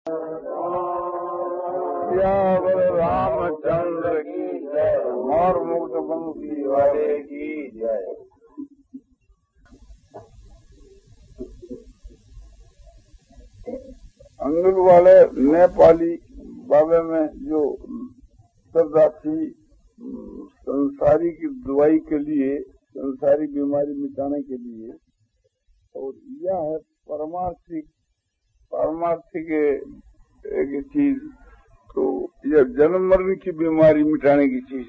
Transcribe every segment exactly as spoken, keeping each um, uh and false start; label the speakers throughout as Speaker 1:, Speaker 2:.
Speaker 1: रामचंद्र की जय और मुक्त बंसी वाले की जय। अंगुल वाले नेपाली बाबे में जो श्रद्धा थी संसारी की दवाई के लिए, संसारी बीमारी मिटाने के लिए, और यह है परमार्थिक परमार्थिक एक चीज, तो यह जन्म मरण की बीमारी मिटाने की चीज।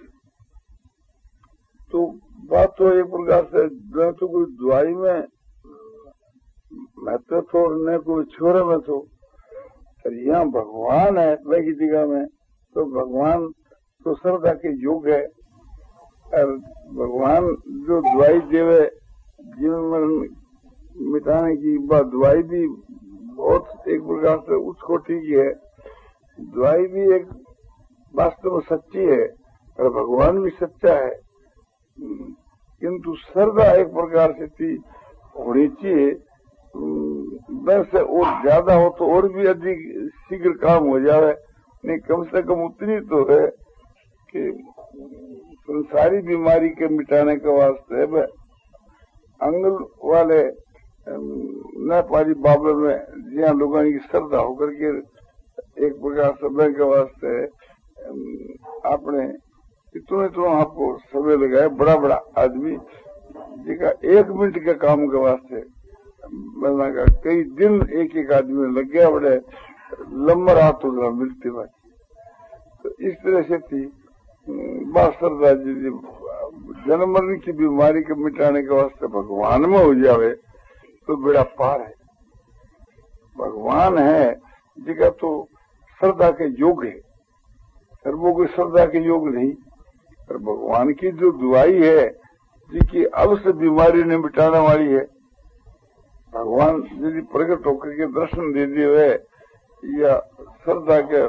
Speaker 1: तो बात तो एक प्रकार से न तो कोई दवाई में महत्व तो न कोई छोरे में तो यहाँ भगवान है वही जगह में, तो भगवान तो श्रद्धा के योग है। और भगवान जो दवाई देवे जीवन मरण मिटाने की, बात दवाई भी बहुत एक प्रकार से उच्च कोटि की है। दवाई भी एक वास्तव में सच्ची है और भगवान भी सच्चा है, किंतु श्रद्धा एक प्रकार से थी होनी चाहिए। वैसे और ज्यादा हो तो और भी अधिक शीघ्र काम हो जाए, नहीं कम से कम उतनी तो है कि संसारी बीमारी के मिटाने के वास्ते अंगुल वाले नेपाली बाबे में जहाँ लोगों की श्रद्धा होकर के एक प्रकार समय के वास्ते आपने इतना इतना आपको समय लगाए, बड़ा बड़ा आदमी जिसका एक मिनट के काम के वास्ते बना का कई दिन एक एक आदमी लग गया, बड़े लंबा रात तो मिलती बात। तो इस तरह से थी बात श्रद्धा जी जन्म मरण की बीमारी के मिटाने के वास्ते भगवान में हो जावे तो बेड़ा पार है। भगवान है जिसका तो श्रद्धा के योग है, और वो कोई श्रद्धा के योग नहीं। और भगवान की जो दुआई है जिसकी अवश्य बीमारी ने मिटाने वाली है, भगवान यदि प्रकट होकर के दर्शन दे दिए या श्रद्धा के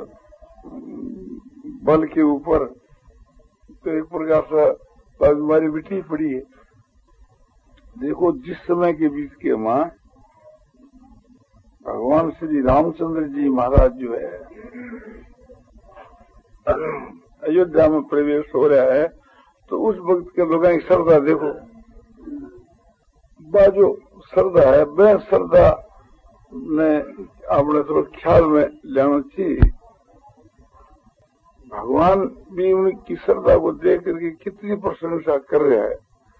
Speaker 1: बल के ऊपर, तो एक प्रकार से बीमारी मिटी पड़ी है। देखो जिस समय के बीच के माँ भगवान श्री रामचंद्र जी महाराज जो है अयोध्या में प्रवेश हो रहा है, तो उस वक्त के लोगों की श्रद्धा देखो, बाजो श्रद्धा है, वह श्रद्धा ने अपने थोड़ा ख्याल में लेना चाहिए। भगवान भी उनकी श्रद्धा को देख करके कितनी प्रशंसा कर रहा है।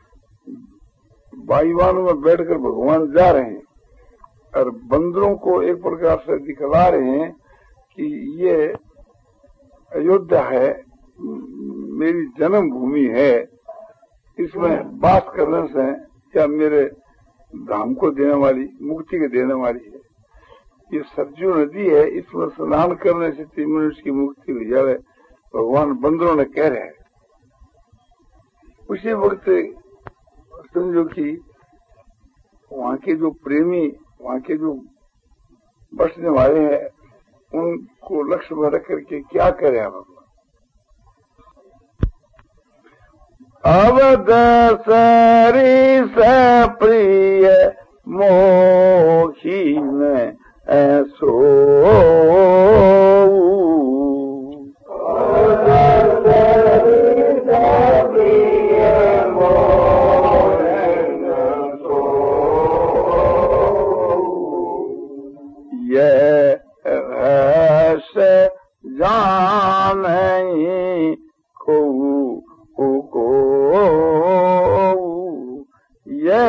Speaker 1: बाईवान में बैठकर भगवान जा रहे हैं और बंदरों को एक प्रकार से दिखला रहे हैं कि ये अयोध्या है, मेरी जन्म भूमि है, इसमें वास करने से क्या मेरे धाम को देने वाली, मुक्ति के देने वाली है। ये सरजू नदी है, इसमें स्नान करने से तीन मनुष्य की मुक्ति हो जाए, भगवान बंदरों ने कह रहे हैं। उसी वक्त समझो कि वहाँ के जो प्रेमी, वहाँ के जो बसने वाले हैं, उनको लक्ष्य में रख करके क्या करे हम। अवध सरिस प्रिय मोहीन ऐसो जान को को ये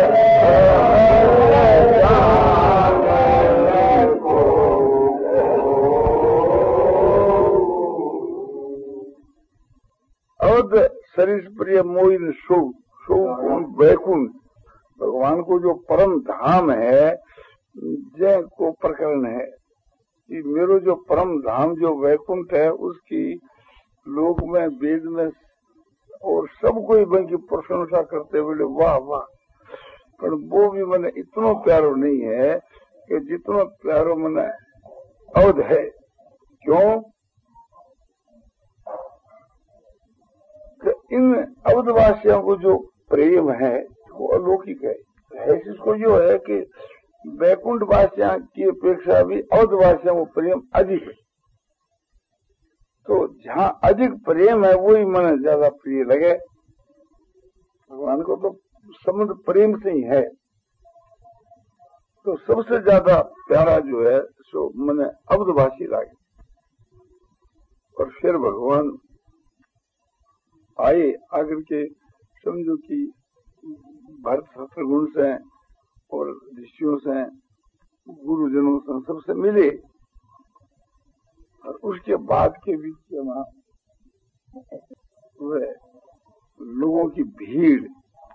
Speaker 1: अवध सरिस प्रिय मोइन शो शो वैकुंठ, भगवान को जो परम धाम है, जय को प्रकरण है कि मेरो जो परम धाम जो वैकुंठ है, उसकी लोक में वेद में और सब कोई मन की प्रशंसा करते बोले वाह वाह, पर वो भी मैंने इतना प्यारो नहीं है कि जितना प्यारो मैंने अवध है। क्यों कि इन अवधवासियों को जो प्रेम है वो अलौकिक है। है इसको जो है कि वैकुंठ वासियों की अपेक्षा भी अवध वासियों को प्रेम अधिक है। तो जहाँ अधिक प्रेम है वही मन ज्यादा प्रिय लगे। भगवान को तो संबंध प्रेम से ही है। तो सबसे ज्यादा प्यारा जो है सो मन अवधवासी लागे। और फिर भगवान आए आकर के समझो कि भरत शत्रुघ्न से और ऋषियों से गुरुजनों से सबसे मिले। और उसके बाद के बीच में वह लोगों की भीड़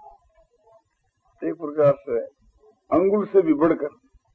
Speaker 1: एक प्रकार से अंगुल से भी बढ़कर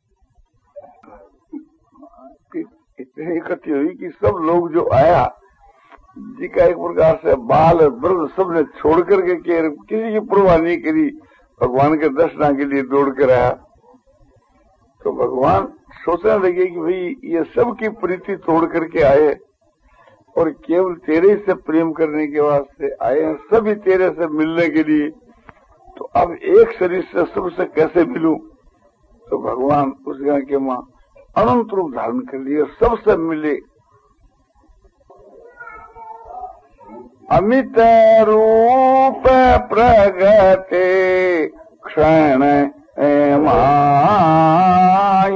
Speaker 1: इतनी इकट्ठी हुई कि सब लोग जो आया जी का एक प्रकार से बाल वृद्ध सबने छोड़ करके किसी की परवाह नहीं करी, भगवान के दर्शन के लिए दौड़ कर आया। तो भगवान सोचने लगे कि भाई ये सब की प्रीति तोड़ करके आए और केवल तेरे से प्रेम करने के वास्ते आए हैं, सभी तेरे से मिलने के लिए। तो अब एक शरीर से सबसे कैसे मिलूं? तो भगवान उस गाय के मां अनंत रूप धारण कर लिए, सबसे मिले। अमित रूप प्रगटे क्षण माई,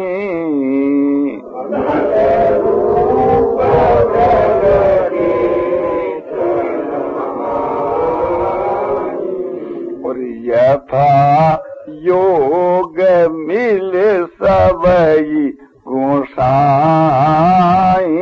Speaker 1: और यथा योग मिल सबई गोसाई,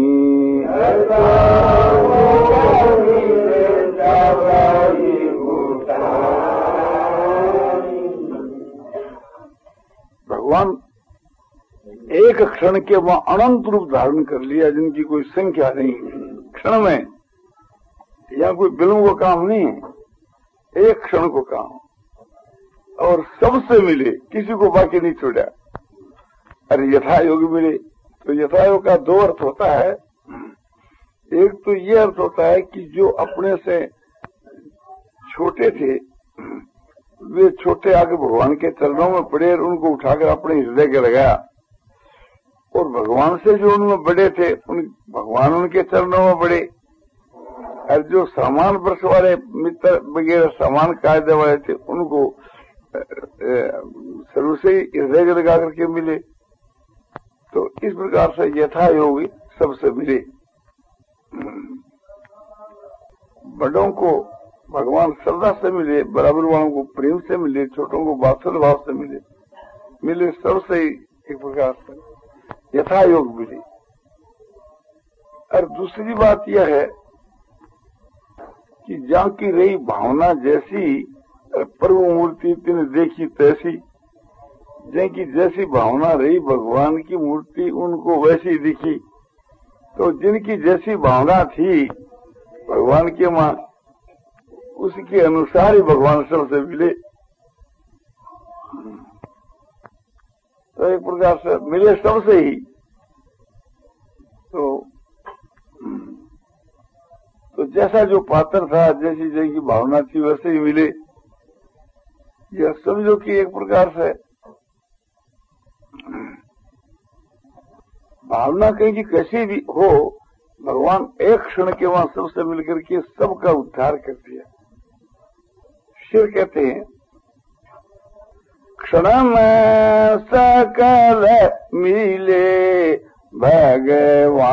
Speaker 1: भगवान एक क्षण के वहां अनंत रूप धारण कर लिया जिनकी कोई संख्या नहीं। क्षण में या कोई बिलों का काम नहीं, एक क्षण को काम। और सबसे मिले, किसी को बाकी नहीं छोड़ा। अरे यथा योग मिले, तो यथा योग का दो अर्थ होता है। एक तो ये अर्थ होता है कि जो अपने से छोटे थे वे छोटे आके भगवान के चरणों में पड़े और उनको उठाकर अपने हृदय के लगाया, और भगवान से जो उनमें बड़े थे उन भगवान उनके चरणों में पड़े। और जो सामान वर्ष वाले मित्र वगैरह सामान कायदे वाले थे उनको शुरू से हृदय लगा करके मिले। तो इस प्रकार से यथा योगी सबसे मिले। बड़ों को भगवान श्रद्धा से मिले, बराबर वालों को प्रेम से मिले, छोटों को वात्सल्य भाव से मिले, मिले सबसे एक प्रकार से यथा योग मिले। और दूसरी बात यह है कि जहाँ की रही भावना जैसी प्रभु मूर्ति तिन देखी तैसी, जिनकी जैसी भावना रही भगवान की मूर्ति उनको वैसी दिखी। तो जिनकी जैसी भावना थी भगवान के मां उसके अनुसार ही भगवान सबसे मिले। तो एक प्रकार से मिले सबसे ही। तो तो जैसा जो पात्र था, जैसी जैसी भावना थी वैसे ही मिले। यह समझो कि एक प्रकार से भावना कहीं की कैसी भी हो, भगवान एक क्षण के वहां सबसे मिलकर के सबका उद्धार कर दिया। शिव कहते हैं क्षण में सकल मिले भगवान,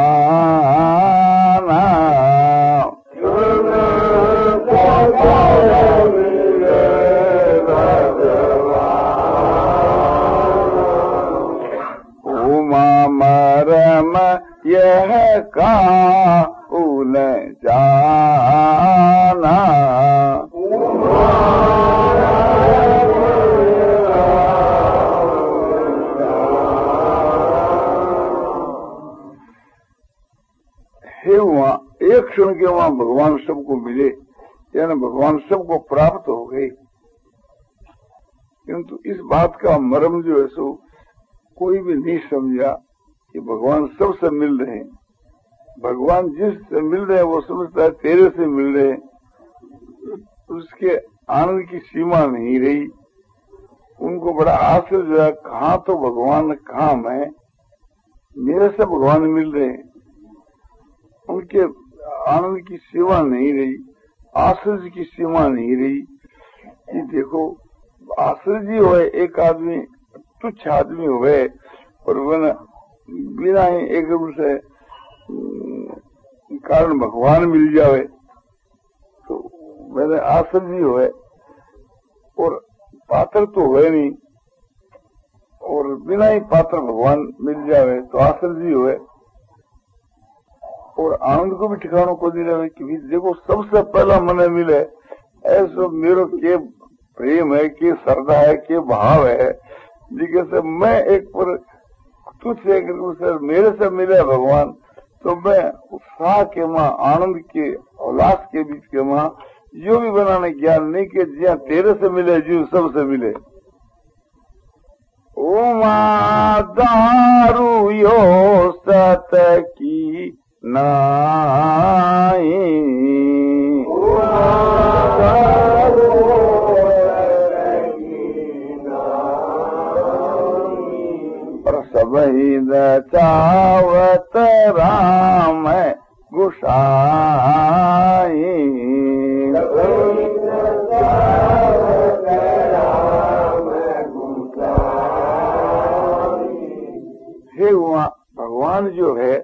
Speaker 1: उमा मरम यह का उल जाना, हे वहां एक क्षण के वहां भगवान सबको मिले, यानी भगवान सबको प्राप्त हो गए। किंतु इस बात का मर्म जो है सो कोई भी नहीं समझा कि भगवान सबसे मिल रहे हैं। भगवान जिससे मिल रहे हैं वो समझता है तेरे से मिल रहे हैं। उसके आनंद की सीमा नहीं रही। उनको बड़ा आश्चर्य हुआ, कहाँ तो भगवान कहाँ मैं, मेरे से भगवान मिल रहे हैं। उनके आनंद की सीमा नहीं रही, आश्चर्य की सीमा नहीं रही कि देखो आश्चर्य हो एक आदमी, तुच्छ आदमी हुए और बिना बिना ही एक से कारण भगवान मिल जावे तो मेरे आश्चर्य हुए, और पात्र तो हुए नहीं, और बिना ही पात्र भगवान मिल जावे तो आश्चर्य हुए, और आनंद को भी ठिकानों को नहीं रहे कि देखो सबसे पहला मन मिले, ऐसा मेरो के प्रेम है, के श्रद्धा है, के भाव है, जिसे मैं एक पर तुझसे मेरे से मिले भगवान तो मैं उत्साह के माँ, आनंद के उल्लास के बीच के माँ यो भी बनाने ज्ञान नहीं के जिया तेरे से मिले जीव सबसे मिले। ओ माँ दारू यो सत की नाई, सबही चावत राम गुसाई, हे हुआ भगवान जो है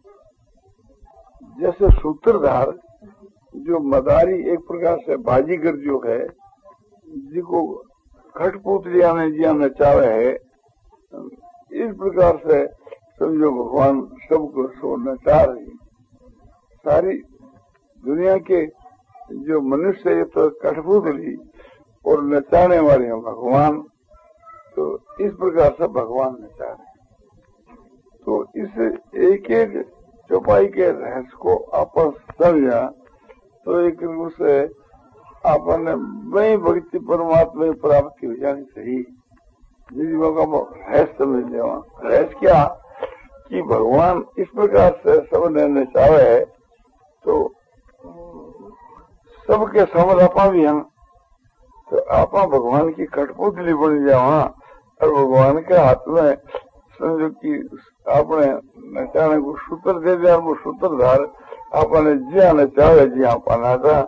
Speaker 1: जैसे सूत्रधार, जो मदारी एक प्रकार से बाजीगर जो है, जिसको खटपुतलिया ने जिया नचावे है, इस प्रकार से समझो भगवान सबको सो नचा रही। सारी दुनिया के जो मनुष्य है तो कठपुतली और नचाने वाले हैं भगवान, तो इस प्रकार से भगवान नचा रहे। तो इस एक एक चौपाई के रहस्य को आपस समझा तो एक उसे आपने वही भक्ति परमात्मा की प्राप्ति हो जानी चाहिए। जीवों का रहस्य समझ लेवा। रहस्य क्या कि भगवान इस प्रकार से सबने नचावे है तो सबके समझ आपा भी हैं, तो आपा भगवान की कठपुतली बन जावा और भगवान के हाथ में समझो कि आपने नचाने को सूत्र दे दिया, वो सूत्रधार आपने जिया नचावे जी आपा नाचा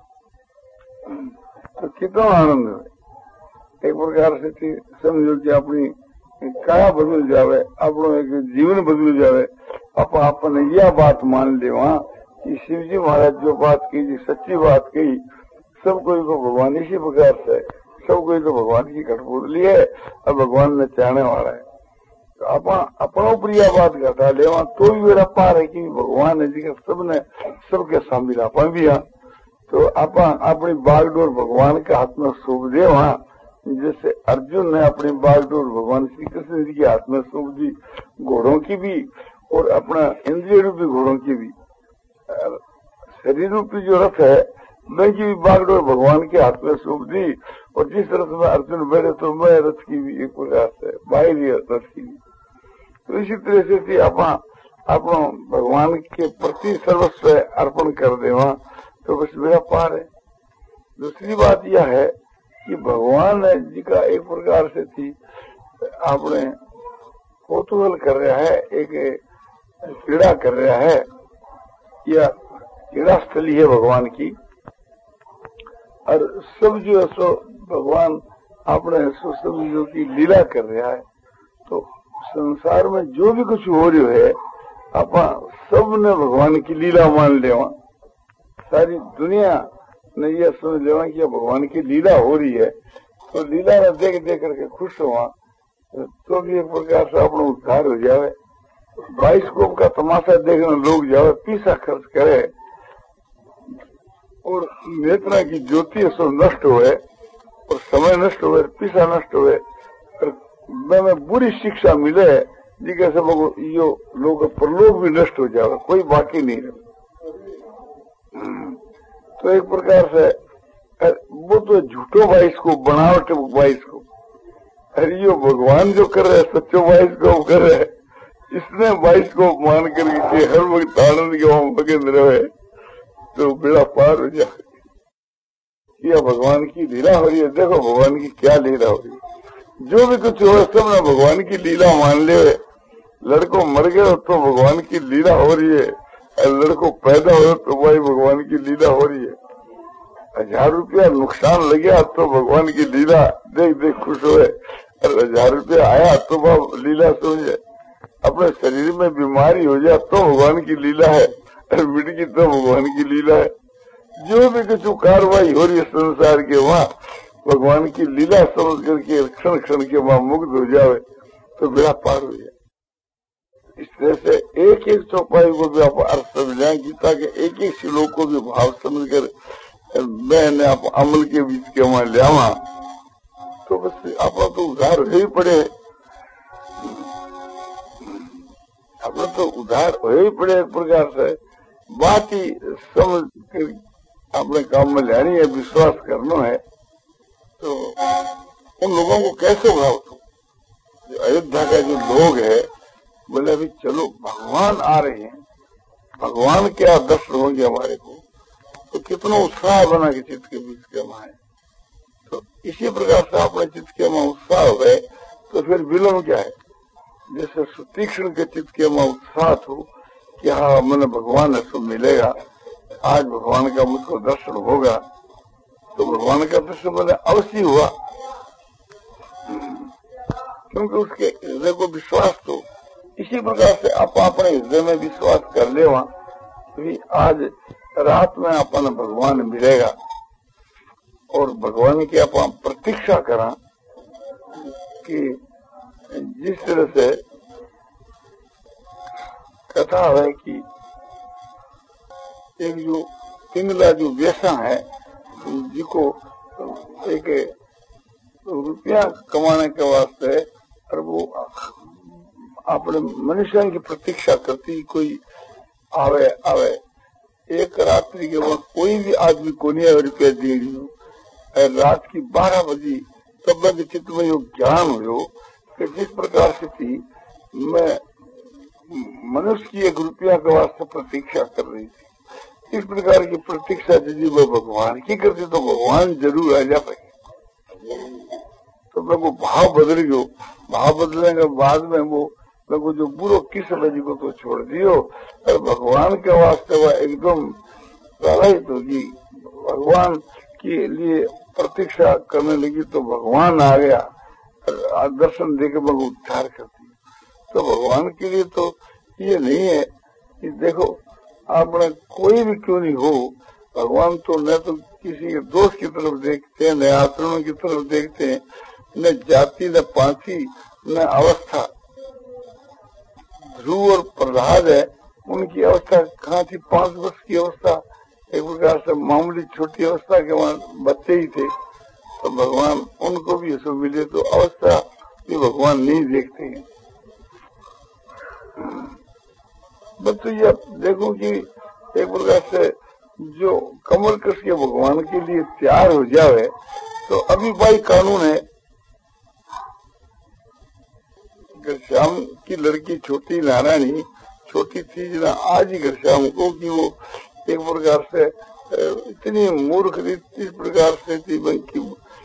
Speaker 1: तो कितना आनंद है। एक प्रकार से समझो कि अपनी काया बदल जावे, अपनो एक जीवन बदल जावे। आप आपने यह बात मान ले वहाँ कि शिव जी महाराज जो बात की, सच्ची बात की, सब कोई को भगवान इसी प्रकार से, सब कोई तो भगवान की कठपुतली है और भगवान ने चाहने वाला है। तो आप अपनों पर यह बात घटा ले वहाँ तो भी मेरा पार है कि भगवान है जी सबने सबके शामिल आप भी हैं। तो आप अपनी बागडोर भगवान के हाथ में सौंप दे वहाँ, जैसे अर्जुन ने अपनी बागडोर भगवान श्री कृष्ण जी के हाथ में सौंप दी, घोड़ों की भी और अपना इंद्रिय रूपी घोड़ों की भी, शरीर रूपी जो रथ है मैं की भी बागडोर भगवान के हाथ में सौंप दी, और जिस रथ में अर्जुन बैठे तो मैं रथ की भी एक प्रकार से बाहरी रथ की भी। तो इसी तरह से थी आप अपनो भगवान के प्रति सर्वस्व अर्पण कर देवा तो बस मेरा पार है। दूसरी बात यह है कि भगवान जी का एक प्रकार से थी आपने कौतूहल कर रहा है, एक क्रीड़ा कर रहा है, या क्रीड़ा स्थली है भगवान की, और सब जो है सो भगवान आपने सो समझो की लीला कर रहा है। तो संसार में जो भी कुछ हो रही है आप सब ने भगवान की लीला मान लेवा। सारी दुनिया ने यह समझ लेवा कि भगवान की लीला हो रही है, तो लीला ने देख देख करके खुश हुआ तो भी एक प्रकार से अपना उद्धार हो जावे। बाइस्कोप का तमाशा देखने लोग जावे, पैसा खर्च करे और नेत्रा की ज्योति सो नष्ट हुए और समय नष्ट हुए, पैसा नष्ट हुए और में बुरी शिक्षा मिले जिसे सब यो लोग परलोक भी नष्ट हो जावे, कोई बाकी नहीं रहे। तो एक प्रकार से वो तो झूठो बाइस्कोप, बनावट बाइस्कोप, अरे यो भगवान जो कर रहे सच्चो बाइस्कोप कर रहे, इसने बाइस्कोप मान करके हर वक्त आनंद के वहां मगन रहे तो बेड़ा पार हो जाए। यह भगवान की लीला हो रही है, देखो भगवान की क्या लीला हो रही है। जो भी कुछ हो सब ना भगवान की लीला मान ले। लड़को मर गया तो भगवान की लीला हो रही है, और लड़को पैदा हो तो भाई भगवान की लीला हो रही है। हजार रुपया नुकसान लग गया तो भगवान की लीला देख देख खुश हुए, और हजार रुपया आया तो वह लीला समझे। अपने शरीर में बीमारी हो जाए तो भगवान की लीला है, और मिट गई तो भगवान की लीला है। जो भी कुछ कार्रवाई हो रही है संसार के वहाँ भगवान की लीला समझ करके क्षण क्षण के वहाँ मुक्त हो जावे तो बेड़ा पार हो जाए। इस तरह से एक एक चौपाई को भी आप अर्थ समझ जाए, गीता के एक एक श्लोक को भी भाव समझ कर मैंने आप अमल के बीच के वहां लिया तो बस अपना तो उधार हो ही पड़े, अपना तो उधार हो ही पड़े। एक प्रकार से बात ही समझ कर अपने काम में लेनी है, विश्वास करना है। तो उन लोगों को कैसे भाव दो? जो अयोध्या का जो लोग है बोले अभी चलो भगवान आ रहे हैं, भगवान क्या दर्शन होंगे हमारे को, तो कितना उत्साह बना के चित्त के बीच के वहां है। तो इसी प्रकार से अपने चित्त के वहां उत्साह हो गए तो फिर विलम्ब क्या है? जैसे सुतीक्षण के चित्त के वहां उत्साह हो कि हाँ मैंने भगवान ऐसा मिलेगा, आज भगवान का मुझको दर्शन होगा, तो भगवान का दर्शन मैंने अवश्य हुआ, क्योंकि उसके हृदय को विश्वास तो इसी प्रकार से आप अपने हृदय में विश्वास कर ले वहां कि आज रात में अपन भगवान मिलेगा, और भगवान की आप प्रतीक्षा करा कि जिस तरह से कथा है कि एक जो पिंगला जो व्यसन है जिसको एक रुपया कमाने के वास्ते और वो अपने मनुष्य की प्रतीक्षा करती कोई आवे आवे। एक रात्रि के बाद कोई भी आदमी को नहीं रुपया दे रही, रात की बारह बजे तब के चित्त में यो ज्ञान हो कि जिस प्रकार से थी मैं मनुष्य की एक रुपया के वास्ते प्रतीक्षा कर रही थी, इस प्रकार की प्रतीक्षा यदि वो भगवान की करती तो भगवान जरूर आ जा पाए। तो मेरे को भाव बदल गयो, भाव बदलने के बाद में वो मेरे को जो बुरो किस बजी को तो छोड़ दियो, और भगवान के वास्ते वह एकदम प्रभावित होगी, भगवान के लिए प्रतीक्षा करने लगी तो भगवान आ गया, दर्शन देकर मैं उद्धार कर दी। तो भगवान के लिए तो ये नहीं है कि देखो आपने कोई भी क्यों नहीं हो, भगवान तो न तो किसी के दोस्त की तरफ देखते हैं, न आचरण की तरफ देखते हैं, न जाति न पांति न अवस्था। ध्रुव और प्रहलाद है, उनकी अवस्था कहाँ थी? पांच वर्ष की अवस्था, एक प्रकार से मामूली छोटी अवस्था के वहां बच्चे ही थे। तो भगवान उनको भी ऐसा मिले तो अवस्था भी भगवान नहीं देखते हैं। बस तो ये देखो कि एक प्रकार से जो कमल कस के भगवान के लिए तैयार हो जावे तो अभी भाई कानून है। घनश्याम की लड़की छोटी नारायणी छोटी थी जना आज ही घनश्याम को कि वो एक प्रकार से इतनी मूर्ख थी, इस प्रकार से थी की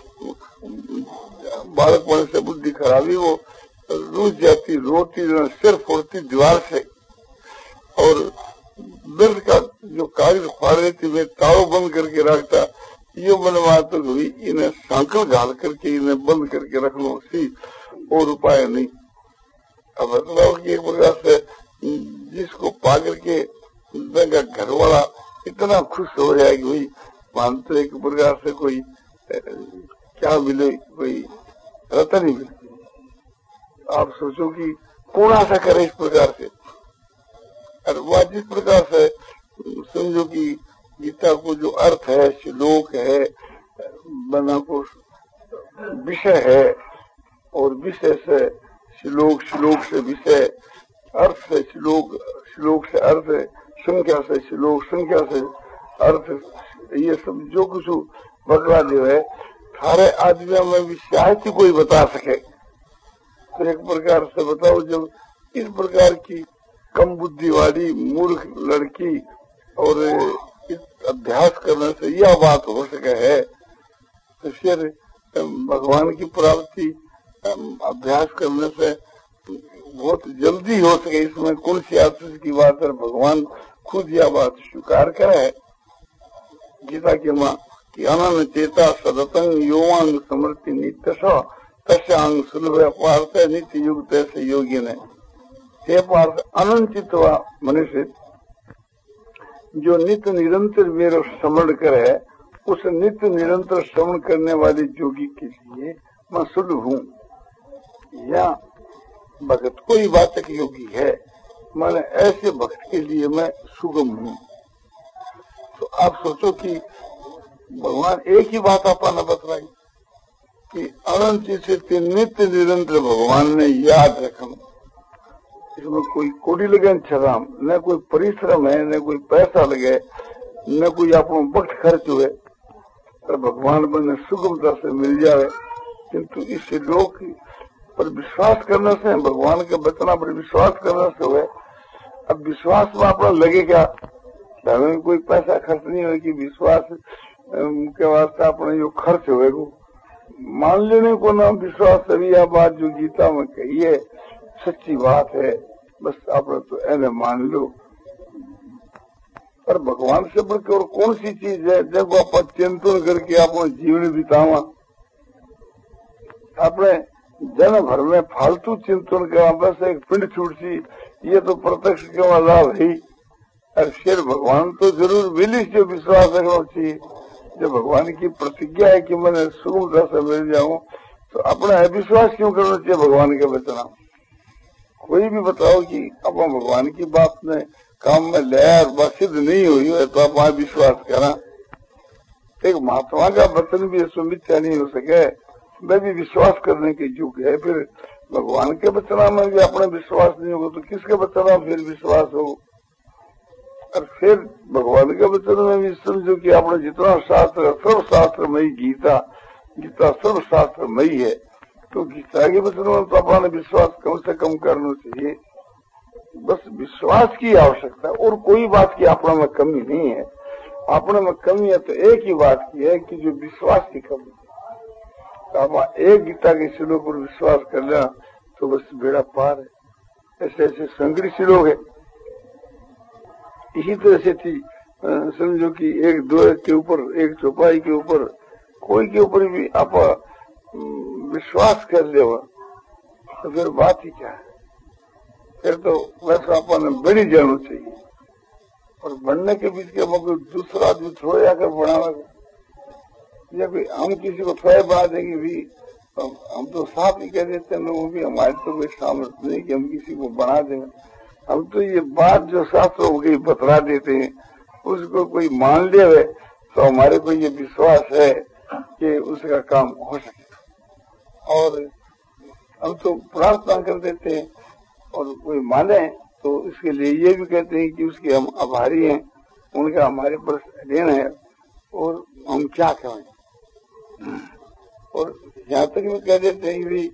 Speaker 1: बालकपन से बुद्धि खराबी, वो रूस जाती, रोती, सिर फोड़ती दीवार से, और दर्द का जो कागज फाड़ रही थी मैं ताव बंद करके रखता, ये मनवा तो हुई इन्हें सांकल घाल करके इन्हें बंद करके रख लो, सी और उपाय नहीं। अब बताओ कि एक प्रकार से जिसको पा करके घर वाला इतना खुश हो जाए कि भाई मान तो एक प्रकार से कोई क्या मिले, कोई रतन ही मिले। आप सोचो कि कौन आशा करे इस प्रकार से, और वह जिस प्रकार से समझो कि गीता को जो अर्थ है, श्लोक है, बना को विषय है, और विषय से श्लोक, श्लोक से विषय, अर्थ से श्लोक, श्लोक से अर्थ, संख्या से श्लोक, संख्या से अर्थ, ये सब जो कुछ बतला जो है सारे आदमियों में भी शायद ही कोई बता सके। तो एक प्रकार से बताओ जब इस प्रकार की कम बुद्धि वाली मूर्ख लड़की और इस अभ्यास करने से यह बात हो सके है, तो फिर भगवान की प्राप्ति अभ्यास करने से बहुत जल्दी हो सके, इसमें कौन सी आश्चर्य की बात है। भगवान खुद यह बात स्वीकार करे गीता के माँ कि अनन चेता सदतंग योवांग समृति नित्य तस्यांग सुलभ पार्थ नित्य युक्त ऐसे योगी ने। हे पार्थ, अनंचित हुआ मनुष्य जो नित्य निरंतर मेरा स्मरण करे, उस नित्य निरंतर श्रवण करने वाले योगी के लिए मैं सुलभ हूँ। या भगत कोई वाचक योगी है, माने ऐसे भक्त के लिए मैं सुगम हूँ। तो आप सोचो कि भगवान एक ही बात आपने बतलाई कि अनंत से नित्य निरंतर भगवान ने याद रखना। इसमें कोई कोड़ी लगे छराम, न कोई परिश्रम है, न कोई पैसा लगे, न कोई अपना वक्त खर्च हुए, पर भगवान बने सुगमता से मिल जाए। किंतु इससे लोग पर विश्वास करने से, भगवान के बचना पर विश्वास करने से हुए। अब विश्वास में अपना लगेगा, हमें कोई पैसा खर्च नहीं होगी, विश्वास के वास्ते अपने जो खर्च हुए वो मान लेने को ना विश्वास। अभी यह बात जो गीता में कही है सच्ची बात है, बस आप तो ऐसे मान लो। पर भगवान से बढ़कर और कौन सी चीज है जब आप चिंतन करके अपना जीवन बितावा। अपने जन भर में फालतू चिंतन का बस एक पिंड छूट सी, ये तो प्रत्यक्ष के लाभ है। और फिर भगवान तो जरूर मिली से विश्वास रखना चाहिए। जब भगवान की प्रतिज्ञा है कि मैंने सुगमता से मिल जाऊं, तो अपना अविश्वास क्यों करना चाहिए भगवान के बचना। कोई भी बताओ कि अब भगवान की बात में काम में ले और सिद्ध नहीं हुई है तो आप वहां विश्वास करा। एक महात्मा का वचन भी इसमें मिथ्या नहीं हो सके, वह भी विश्वास करने के योग्य है। फिर भगवान के बचना में भी अपना विश्वास नहीं होगा तो किसके बचना फिर विश्वास हो। और फिर भगवान के वचन में भी समझो कि आपने जितना शास्त्र, सर्व शास्त्रमयी गीता, गीता सर्व शास्त्रमयी है, तो गीता के वचन में तो अपना विश्वास कम से कम करना चाहिए। बस विश्वास की आवश्यकता है और कोई बात की अपने में कमी नहीं है। अपने में कमी है तो एक ही बात की है कि जो विश्वास की कमी। तो आप एक गीता के श्लोक पर विश्वास कर लेना तो बस बेड़ा पार है। ऐसे ऐसे संकरी श्लोक है। इसी तरह से थी, समझो कि एक दो के ऊपर, एक चौपाई के ऊपर, कोई के ऊपर भी आप विश्वास कर ले तो फिर बात ही क्या है। फिर तो वैसा अपन बड़ी जाना चाहिए। और बनने के बीच के मगर दूसरा आदमी थोड़े आकर बढ़ाना, या कोई हम किसी को थोड़े बढ़ा देंगे भी, हम तो साफ ही कह देते हैं लोगों भी, हमारे तो कोई सामर्थ्य नहीं कि हम किसी को बढ़ा देंगे। हम तो ये बात जो शास्त्रों की बतला देते हैं उसको कोई मान ले तो हमारे को ये विश्वास है कि उसका काम हो सके। और हम तो प्रार्थना कर देते हैं और कोई माने तो इसके लिए ये भी कहते हैं कि उसके हम आभारी हैं, उनका हमारे पर ऋण है और हम क्या कहें। और यहाँ तक भी कह देते हैं कि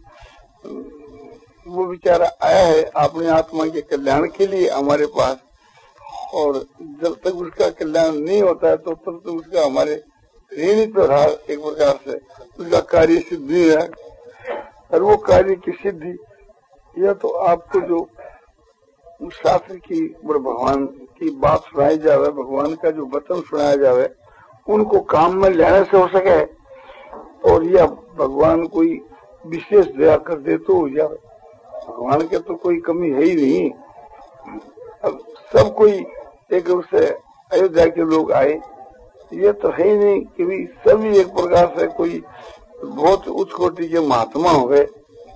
Speaker 1: वो बेचारा आया है अपने आत्मा के कल्याण के लिए हमारे पास, और जब तक उसका कल्याण नहीं होता है तो तब तक उसका हमारे ऋणी तो रहा एक प्रकार से, उसका कार्य सिद्ध नहीं रहा। और वो कार्य की सिद्धि या तो आपको जो शास्त्र की भगवान की बात सुनाई जावे, भगवान का जो वचन सुनाया जावे, उनको काम में लेने से हो सके, और या भगवान कोई विशेष दया कर दे तो हो जाए। भगवान के तो कोई कमी है ही नहीं। अब सब कोई एक उससे अयोध्या के लोग आए, ये तो है ही नहीं कि भी सभी एक प्रकार से कोई बहुत उच्च कोटि के महात्मा हो गए,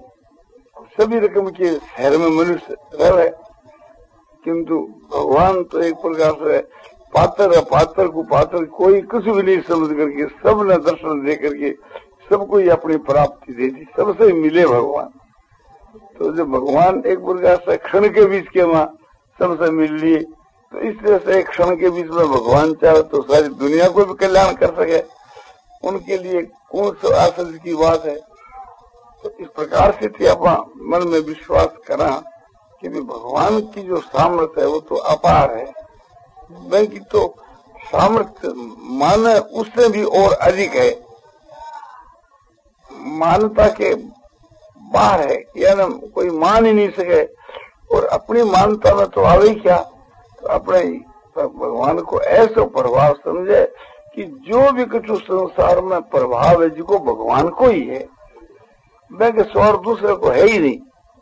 Speaker 1: सभी रकम के शहर में मनुष्य रह रहे, किंतु भगवान तो एक प्रकार से पात्र पात्र को पात्र कोई कुछ भी नहीं समझ करके सब ने दर्शन दे करके सबको ही अपनी प्राप्ति दे दी, सबसे मिले भगवान। तो जब भगवान एक प्रकार से क्षण के बीच के वहां सबसे मिल लिए, तो इस तरह से एक क्षण के बीच में भगवान चाहे तो सारी दुनिया को भी कल्याण कर सके, उनके लिए कौन सा आश्चर्य की बात है। तो इस प्रकार से थी अपना मन में विश्वास करा कि भगवान की जो सामर्थ्य है वो तो अपार है। बाकी तो सामर्थ्य माने उससे भी और अधिक है। मानता के बाहर है, यानी कोई मान ही नहीं सके। और अपनी मानता में तो आवे क्या, तो अपने भगवान को ऐसा प्रभाव समझे कि जो भी कुछ संसार में प्रभाव है जिसको भगवान को ही है, मैं के स्वर दूसरे को है ही नहीं।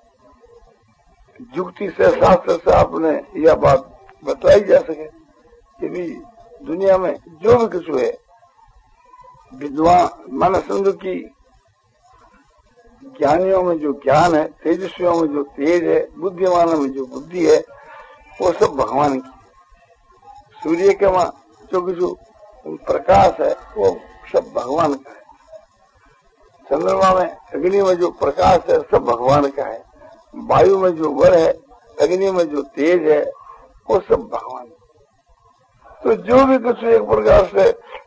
Speaker 1: युक्ति से शास्त्र से आपने यह बात बताई जा सके कि भी दुनिया में जो भी कुछ है, विद्वान माना समझो कि ज्ञानियों में जो ज्ञान है, तेजस्वियों में जो तेज है, बुद्धिमानों में जो बुद्धि है, वो सब भगवान की। सूर्य के वहां जो कुछ प्रकाश है वो सब भगवान का है। चंद्रमा में अग्नि में जो प्रकाश है सब भगवान का है। वायु में जो बल है, अग्नि में जो तेज है, वो सब भगवान। तो जो भी कुछ एक प्रकार से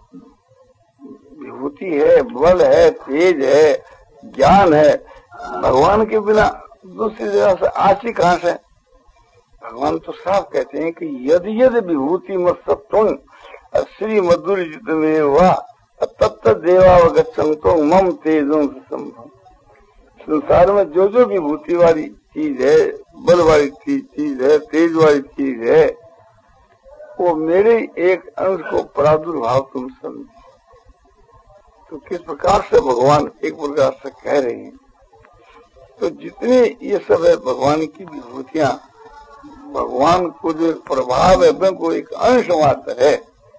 Speaker 1: विभूति है, बल है, तेज है, ज्ञान है, भगवान के बिना दूसरी जगह से आशी कहां से। भगवान तो साफ कहते हैं कि यदि यदि विभूति मत सत्वं श्री मधुर जितने हुआ तत्त देवावगच्छन्तो मम तेजों से संभव। संसार में जो जो विभूति वाली चीज है, बल वाली चीज है, तेज वाली चीज है, वो मेरे एक अंश को प्रादुर्भाव तुम समझो। तो किस प्रकार से भगवान एक प्रकार से कह रहे हैं। तो जितने ये सब है भगवान की विभूतियां, भगवान को जो एक प्रभाव है वो एक अंश मात्र है।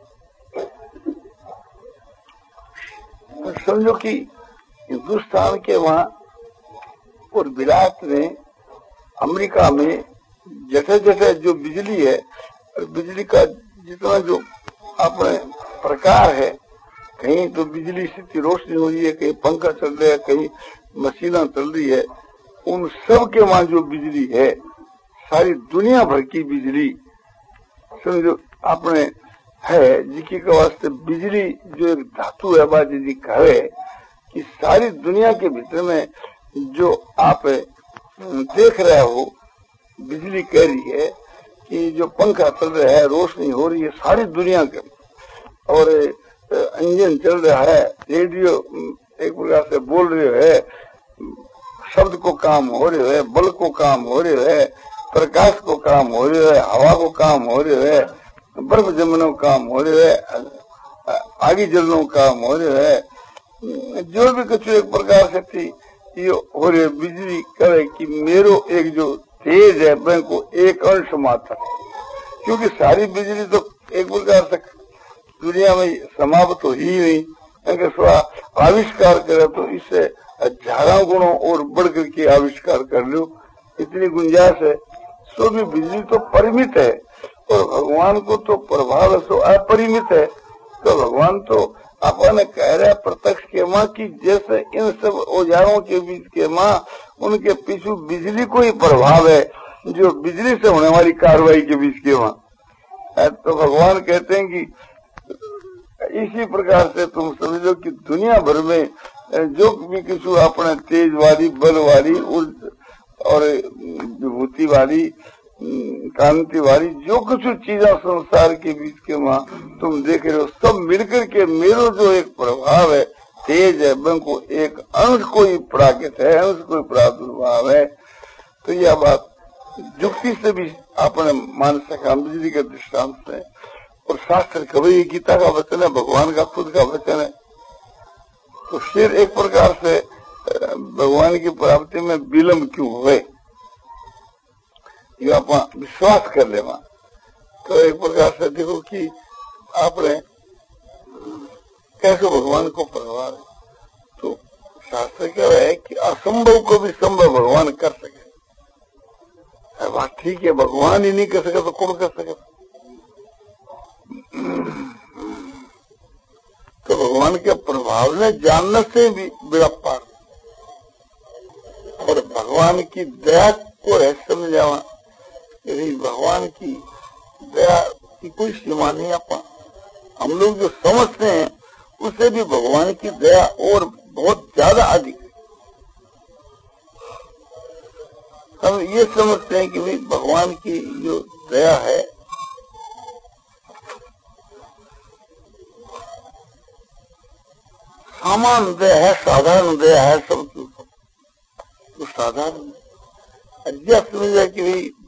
Speaker 1: तो समझो कि हिंदुस्तान के वहां और विराट में, अमेरिका में जैसे जैसे जो बिजली है, बिजली का जितना जो अपने प्रकार है, कहीं तो बिजली से रोशनी हो रही है, कहीं पंखा चल रहा है, कहीं मशीना चल रही है, उन सब के वहां जो बिजली है, सारी दुनिया भर की बिजली समझो अपने है, जिसके के वास्ते बिजली जो एक धातु है, बात यदि कहे कि सारी दुनिया के भीतर में जो आप देख रहे हो, बिजली कह रही है कि जो पंखा चल रहा है, रोशनी हो रही है सारी दुनिया के, और इंजन चल रहा है, रेडियो एक प्रकार से बोल रहे है, शब्द को काम हो रहे है, बल को काम हो रहे है, प्रकाश को काम हो रहे है, हवा को काम हो रहे है, बर्फ जमनो काम हो रहे है, आगे जलनो काम हो रहे है, जो भी कुछ एक प्रकार से थी ये हो रहे। बिजली करे कि मेरो एक जो तेज है मैं को एक अंश मात्र, क्योंकि सारी बिजली तो एक प्रकार से दुनिया में समाप्त तो ही नहीं, अगर आविष्कार करे तो इससे हजारों गुणों और बढ़ करके आविष्कार कर लो, इतनी गुंजाइश है। सो भी बिजली तो परिमित है और भगवान को तो प्रभाव सो अपरिमित है। तो भगवान तो अपन कह रहे प्रत्यक्ष के माँ की जैसे इन सब औजारों के बीच के माँ उनके पीछे बिजली को ही प्रभाव है, जो बिजली से होने वाली कार्रवाई के बीच के माँ। तो भगवान कहते हैं कि इसी प्रकार से तुम समझो कि दुनिया भर में जो भी कुछ अपने तेज वाली, बल वाली और विभूति वाली, कांति वाली जो कुछ चीजें संसार के बीच के माँ तुम देख रहे हो, सब मिलकर के मेरो जो एक प्रभाव है, तेज है, बन को एक अंश को ही प्राकृत है, अंश को ही प्रादुर्भाव है। तो यह बात युक्ति से भी अपने मान सका, बिजली के दृष्टांत से, और शास्त्र कभी गीता का वचन है, भगवान का खुद का वचन है। तो फिर एक प्रकार से भगवान की प्राप्ति में विलम्ब क्यों हुए, ये आप विश्वास कर ले। तो एक प्रकार से देखो कि आपने कैसे भगवान को प्रभाव है। तो शास्त्र कह रहा है कि असंभव को भी संभव भगवान कर सके। बात ठीक है, भगवान ही नहीं कर सके तो कौन कर सके। तो भगवान के प्रभाव ने जानने से भी बेड़ा पार, और भगवान की दया को रहस्य में जावा, यदि भगवान की दया की कोई सीमा नहीं। अपन हम लोग जो समझते हैं उससे भी भगवान की दया और बहुत ज्यादा अधिक है। हम ये समझते हैं कि भाई भगवान की जो दया है सामान्य दया है, साधारण दया है, सब साधारण अज्ञा समझ जाए कि भाई